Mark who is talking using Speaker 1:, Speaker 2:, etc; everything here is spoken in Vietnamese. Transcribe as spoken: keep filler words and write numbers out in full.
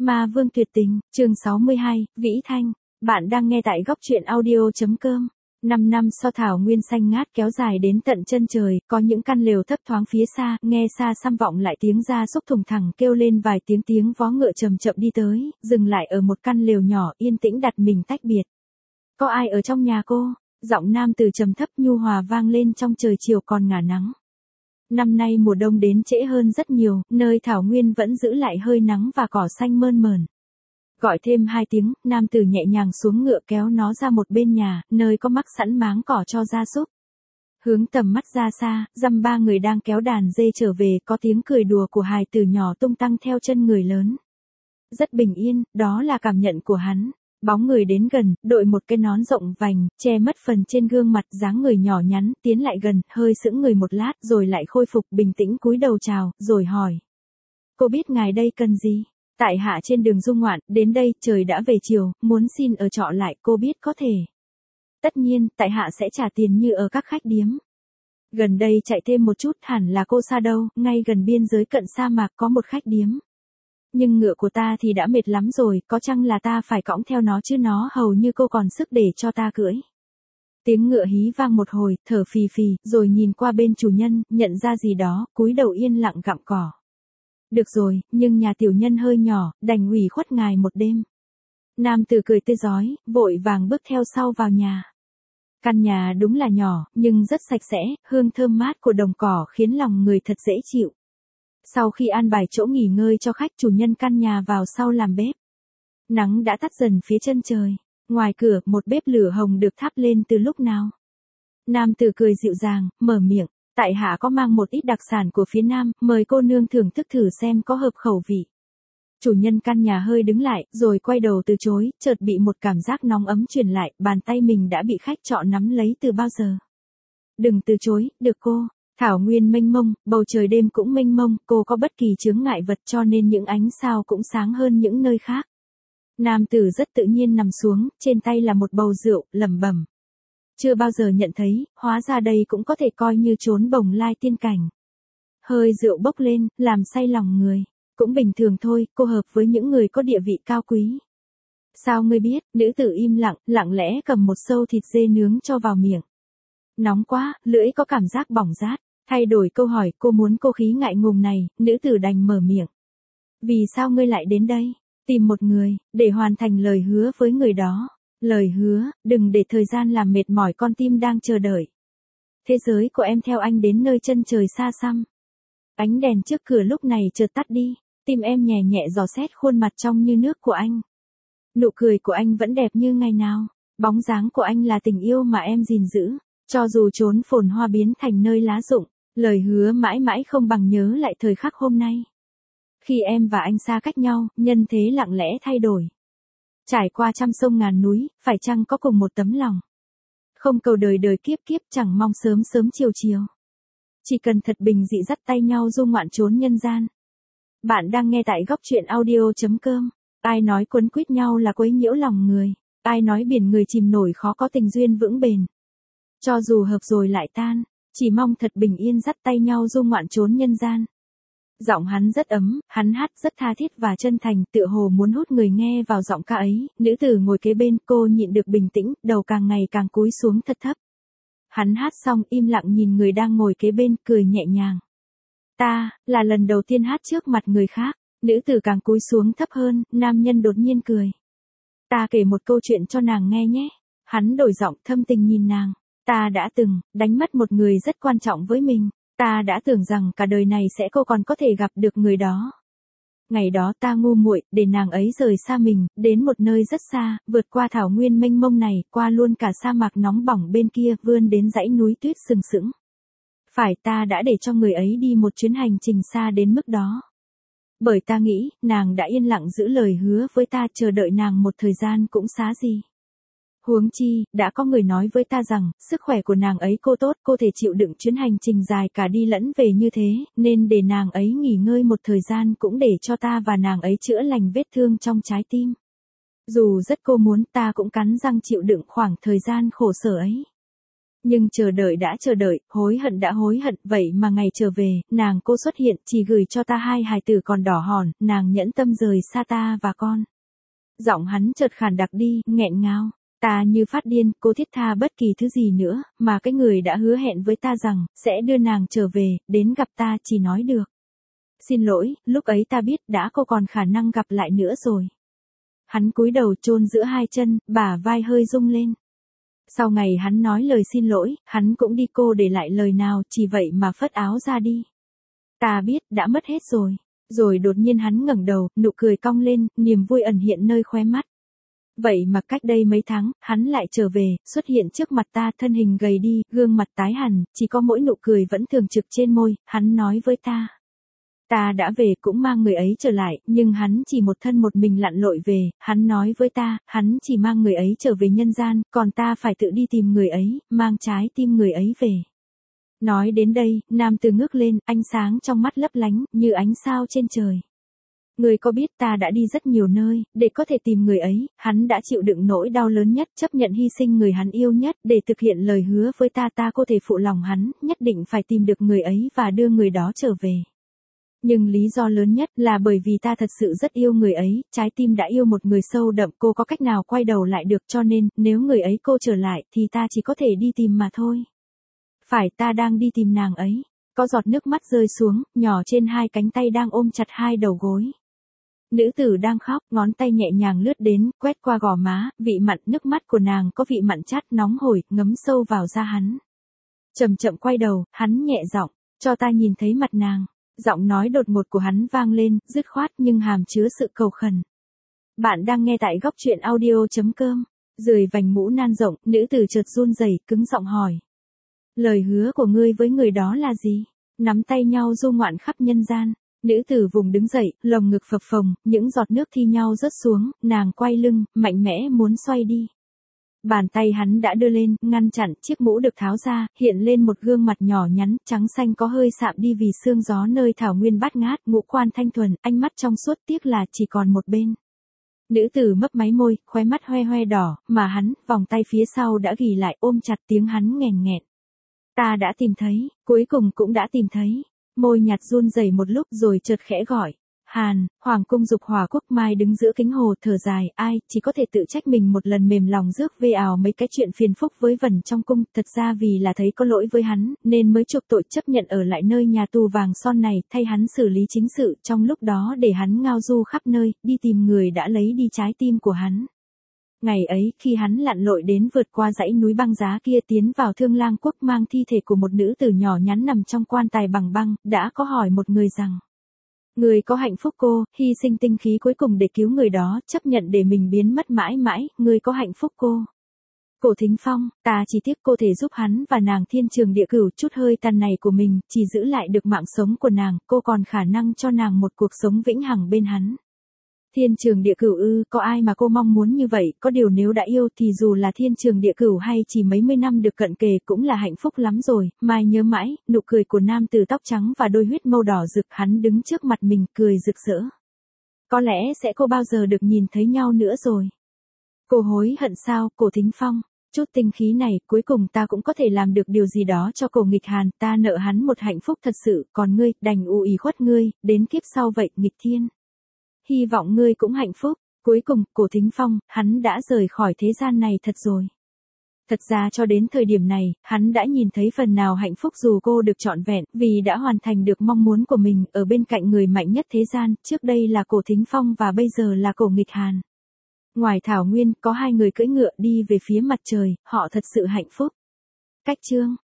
Speaker 1: Ma Vương tuyệt tình, chương sáu mươi hai, Vĩ Thanh. Bạn đang nghe tại góc truyện audio.com. Năm năm so thảo nguyên xanh ngát kéo dài đến tận chân trời, có những căn lều thấp thoáng phía xa, nghe xa xăm vọng lại tiếng gia súc thùng thẳng kêu lên vài tiếng tiếng vó ngựa chậm chậm đi tới, dừng lại ở một căn lều nhỏ yên tĩnh đặt mình tách biệt. Có ai ở trong nhà cô? Giọng nam từ trầm thấp nhu hòa vang lên trong trời chiều còn ngả nắng. Năm nay mùa đông đến trễ hơn rất nhiều, nơi thảo nguyên vẫn giữ lại hơi nắng và cỏ xanh mơn mởn. Gọi thêm hai tiếng, nam tử nhẹ nhàng xuống ngựa kéo nó ra một bên nhà, nơi có mắc sẵn máng cỏ cho gia súc. Hướng tầm mắt ra xa, dăm ba người đang kéo đàn dê trở về, có tiếng cười đùa của hài tử nhỏ tung tăng theo chân người lớn. Rất bình yên, đó là cảm nhận của hắn. Bóng người đến gần, đội một cái nón rộng vành, che mất phần trên gương mặt, dáng người nhỏ nhắn, tiến lại gần, hơi sững người một lát, rồi lại khôi phục bình tĩnh cúi đầu chào, rồi hỏi. Cô biết ngài đây cần gì? Tại hạ trên đường du ngoạn, đến đây, trời đã về chiều, muốn xin ở trọ lại, cô biết có thể. Tất nhiên, tại hạ sẽ trả tiền như ở các khách điếm. Gần đây chạy thêm một chút, hẳn là cô xa đâu, ngay gần biên giới cận sa mạc có một khách điếm. Nhưng ngựa của ta thì đã mệt lắm rồi, có chăng là ta phải cõng theo nó chứ nó hầu như cô còn sức để cho ta cưỡi. Tiếng ngựa hí vang một hồi, thở phì phì, rồi nhìn qua bên chủ nhân, nhận ra gì đó, cúi đầu yên lặng gặm cỏ. Được rồi, nhưng nhà tiểu nhân hơi nhỏ, đành ủy khuất ngài một đêm. Nam tử cười tươi rói, vội vàng bước theo sau vào nhà. Căn nhà đúng là nhỏ, nhưng rất sạch sẽ, hương thơm mát của đồng cỏ khiến lòng người thật dễ chịu. Sau khi an bài chỗ nghỉ ngơi cho khách, chủ nhân căn nhà vào sau làm bếp. Nắng đã tắt dần phía chân trời. Ngoài cửa, một bếp lửa hồng được thắp lên từ lúc nào. Nam tử cười dịu dàng, mở miệng. Tại hạ có mang một ít đặc sản của phía Nam, mời cô nương thưởng thức thử xem có hợp khẩu vị. Chủ nhân căn nhà hơi đứng lại, rồi quay đầu từ chối, chợt bị một cảm giác nóng ấm truyền lại, bàn tay mình đã bị khách trọ nắm lấy từ bao giờ. Đừng từ chối, được cô. Thảo nguyên mênh mông, bầu trời đêm cũng mênh mông, cô có bất kỳ chướng ngại vật cho nên những ánh sao cũng sáng hơn những nơi khác. Nam tử rất tự nhiên nằm xuống, trên tay là một bầu rượu, lẩm bẩm. Chưa bao giờ nhận thấy, hóa ra đây cũng có thể coi như trốn bồng lai tiên cảnh. Hơi rượu bốc lên, làm say lòng người. Cũng bình thường thôi, cô hợp với những người có địa vị cao quý. Sao ngươi biết? Nữ tử im lặng, lặng lẽ cầm một xâu thịt dê nướng cho vào miệng. Nóng quá, lưỡi có cảm giác bỏng rát. Thay đổi câu hỏi, cô muốn cô khí ngại ngùng này, nữ tử đành mở miệng. Vì sao ngươi lại đến đây? Tìm một người, để hoàn thành lời hứa với người đó. Lời hứa, đừng để thời gian làm mệt mỏi con tim đang chờ đợi. Thế giới của em theo anh đến nơi chân trời xa xăm. Ánh đèn trước cửa lúc này chợt tắt đi, tim em nhẹ nhẹ dò xét khuôn mặt trong như nước của anh. Nụ cười của anh vẫn đẹp như ngày nào, bóng dáng của anh là tình yêu mà em gìn giữ, cho dù chốn phồn hoa biến thành nơi lá rụng, lời hứa mãi mãi không bằng nhớ lại thời khắc hôm nay. Khi em và anh xa cách nhau, nhân thế lặng lẽ thay đổi. Trải qua trăm sông ngàn núi, phải chăng có cùng một tấm lòng? Không cầu đời đời kiếp kiếp, chẳng mong sớm sớm chiều chiều. Chỉ cần thật bình dị dắt tay nhau du ngoạn trốn nhân gian. Bạn đang nghe tại góc truyện audio.com. Ai nói quấn quýt nhau là quấy nhiễu lòng người. Ai nói biển người chìm nổi khó có tình duyên vững bền. Cho dù hợp rồi lại tan, chỉ mong thật bình yên dắt tay nhau du ngoạn trốn nhân gian. Giọng hắn rất ấm, hắn hát rất tha thiết và chân thành, tựa hồ muốn hút người nghe vào giọng ca ấy. Nữ tử ngồi kế bên, cô nhịn được bình tĩnh, đầu càng ngày càng cúi xuống thật thấp. Hắn hát xong im lặng nhìn người đang ngồi kế bên, cười nhẹ nhàng. Ta, là lần đầu tiên hát trước mặt người khác. Nữ tử càng cúi xuống thấp hơn, nam nhân đột nhiên cười. Ta kể một câu chuyện cho nàng nghe nhé. Hắn đổi giọng thâm tình nhìn nàng. Ta đã từng, đánh mất một người rất quan trọng với mình. Ta đã tưởng rằng cả đời này sẽ cô còn có thể gặp được người đó. Ngày đó ta ngu muội, để nàng ấy rời xa mình, đến một nơi rất xa, vượt qua thảo nguyên mênh mông này, qua luôn cả sa mạc nóng bỏng bên kia, vươn đến dãy núi tuyết sừng sững. Phải, ta đã để cho người ấy đi một chuyến hành trình xa đến mức đó. Bởi ta nghĩ, nàng đã yên lặng giữ lời hứa với ta, chờ đợi nàng một thời gian cũng xá gì. Huống chi, đã có người nói với ta rằng, sức khỏe của nàng ấy cô tốt, cô thể chịu đựng chuyến hành trình dài cả đi lẫn về như thế, nên để nàng ấy nghỉ ngơi một thời gian cũng để cho ta và nàng ấy chữa lành vết thương trong trái tim. Dù rất cô muốn, ta cũng cắn răng chịu đựng khoảng thời gian khổ sở ấy. Nhưng chờ đợi đã chờ đợi, hối hận đã hối hận, vậy mà ngày trở về, nàng cô xuất hiện, chỉ gửi cho ta hai hài tử còn đỏ hòn, nàng nhẫn tâm rời xa ta và con. Giọng hắn chợt khàn đặc đi, nghẹn ngào. Ta như phát điên, cô thiết tha bất kỳ thứ gì nữa, mà cái người đã hứa hẹn với ta rằng, sẽ đưa nàng trở về, đến gặp ta chỉ nói được. Xin lỗi, lúc ấy ta biết đã cô còn khả năng gặp lại nữa rồi. Hắn cúi đầu chôn giữa hai chân, bả vai hơi rung lên. Sau ngày hắn nói lời xin lỗi, hắn cũng đi, cô để lại lời nào, chỉ vậy mà phất áo ra đi. Ta biết, đã mất hết rồi. Rồi đột nhiên hắn ngẩng đầu, nụ cười cong lên, niềm vui ẩn hiện nơi khóe mắt. Vậy mà cách đây mấy tháng, hắn lại trở về, xuất hiện trước mặt ta, thân hình gầy đi, gương mặt tái hẳn, chỉ có mỗi nụ cười vẫn thường trực trên môi, hắn nói với ta. Ta đã về cũng mang người ấy trở lại, nhưng hắn chỉ một thân một mình lặn lội về, hắn nói với ta, hắn chỉ mang người ấy trở về nhân gian, còn ta phải tự đi tìm người ấy, mang trái tim người ấy về. Nói đến đây, nam tử ngước lên, ánh sáng trong mắt lấp lánh, như ánh sao trên trời. Người có biết ta đã đi rất nhiều nơi, để có thể tìm người ấy, hắn đã chịu đựng nỗi đau lớn nhất, chấp nhận hy sinh người hắn yêu nhất, để thực hiện lời hứa với ta, ta có thể phụ lòng hắn, nhất định phải tìm được người ấy và đưa người đó trở về. Nhưng lý do lớn nhất là bởi vì ta thật sự rất yêu người ấy, trái tim đã yêu một người sâu đậm, cô có cách nào quay đầu lại được, cho nên, nếu người ấy cô trở lại, thì ta chỉ có thể đi tìm mà thôi. Phải, ta đang đi tìm nàng ấy. Có giọt nước mắt rơi xuống, nhỏ trên hai cánh tay đang ôm chặt hai đầu gối. Nữ tử đang khóc, ngón tay nhẹ nhàng lướt đến, quét qua gò má, vị mặn, nước mắt của nàng có vị mặn chát nóng hổi, ngấm sâu vào da hắn. Chậm chậm quay đầu, hắn nhẹ giọng, cho ta nhìn thấy mặt nàng. Giọng nói đột ngột của hắn vang lên, dứt khoát nhưng hàm chứa sự cầu khẩn. Bạn đang nghe tại góc truyện audio chấm com. Rười vành mũ nan rộng, nữ tử chợt run rẩy, cứng giọng hỏi. Lời hứa của ngươi với người đó là gì? Nắm tay nhau du ngoạn khắp nhân gian. Nữ tử vùng đứng dậy, lồng ngực phập phồng, những giọt nước thi nhau rớt xuống, nàng quay lưng, mạnh mẽ muốn xoay đi. Bàn tay hắn đã đưa lên, ngăn chặn, chiếc mũ được tháo ra, hiện lên một gương mặt nhỏ nhắn, trắng xanh có hơi sạm đi vì sương gió nơi thảo nguyên bát ngát, ngũ quan thanh thuần, ánh mắt trong suốt, tiếc là chỉ còn một bên. Nữ tử mấp máy môi, khóe mắt hoe hoe đỏ, mà hắn, vòng tay phía sau đã ghì lại, ôm chặt, tiếng hắn nghèn nghẹn. Ta đã tìm thấy, cuối cùng cũng đã tìm thấy. Môi nhạt run rẩy một lúc rồi chợt khẽ gọi. Hàn, Hoàng cung Dục Hỏa Quốc Mai đứng giữa kính hồ thở dài, ai, chỉ có thể tự trách mình một lần mềm lòng rước về ảo mấy cái chuyện phiền phúc với Vân trong cung, thật ra vì là thấy có lỗi với hắn, nên mới chuộc tội chấp nhận ở lại nơi nhà tù vàng son này, thay hắn xử lý chính sự, trong lúc đó để hắn ngao du khắp nơi, đi tìm người đã lấy đi trái tim của hắn. Ngày ấy, khi hắn lặn lội đến vượt qua dãy núi băng giá kia tiến vào Thương Lang Quốc mang thi thể của một nữ tử nhỏ nhắn nằm trong quan tài bằng băng, đã có hỏi một người rằng. Người có hạnh phúc cô, hy sinh tinh khí cuối cùng để cứu người đó, chấp nhận để mình biến mất mãi mãi, người có hạnh phúc cô. Cổ Thính Phong, ta chỉ tiếc cô thể giúp hắn và nàng thiên trường địa cửu chút hơi tàn này của mình, chỉ giữ lại được mạng sống của nàng, cô còn khả năng cho nàng một cuộc sống vĩnh hằng bên hắn. Thiên trường địa cửu ư, có ai mà cô mong muốn như vậy, có điều nếu đã yêu thì dù là thiên trường địa cửu hay chỉ mấy mươi năm được cận kề cũng là hạnh phúc lắm rồi, Mai nhớ mãi, nụ cười của nam tử tóc trắng và đôi huyết mâu đỏ rực, hắn đứng trước mặt mình, cười rực rỡ. Có lẽ sẽ cô bao giờ được nhìn thấy nhau nữa rồi. Cô hối hận sao, Cổ Thính Phong? Chút tinh khí này, cuối cùng ta cũng có thể làm được điều gì đó cho Cổ Nghịch Hàn, ta nợ hắn một hạnh phúc thật sự, còn ngươi, đành u ý khuất ngươi, đến kiếp sau vậy, nghịch thiên. Hy vọng ngươi cũng hạnh phúc. Cuối cùng, Cổ Thính Phong, hắn đã rời khỏi thế gian này thật rồi. Thật ra cho đến thời điểm này, hắn đã nhìn thấy phần nào hạnh phúc dù cô được trọn vẹn, vì đã hoàn thành được mong muốn của mình, ở bên cạnh người mạnh nhất thế gian, trước đây là Cổ Thính Phong và bây giờ là Cổ Nghịch Hàn. Ngoài thảo nguyên, có hai người cưỡi ngựa đi về phía mặt trời, họ thật sự hạnh phúc. Cách chương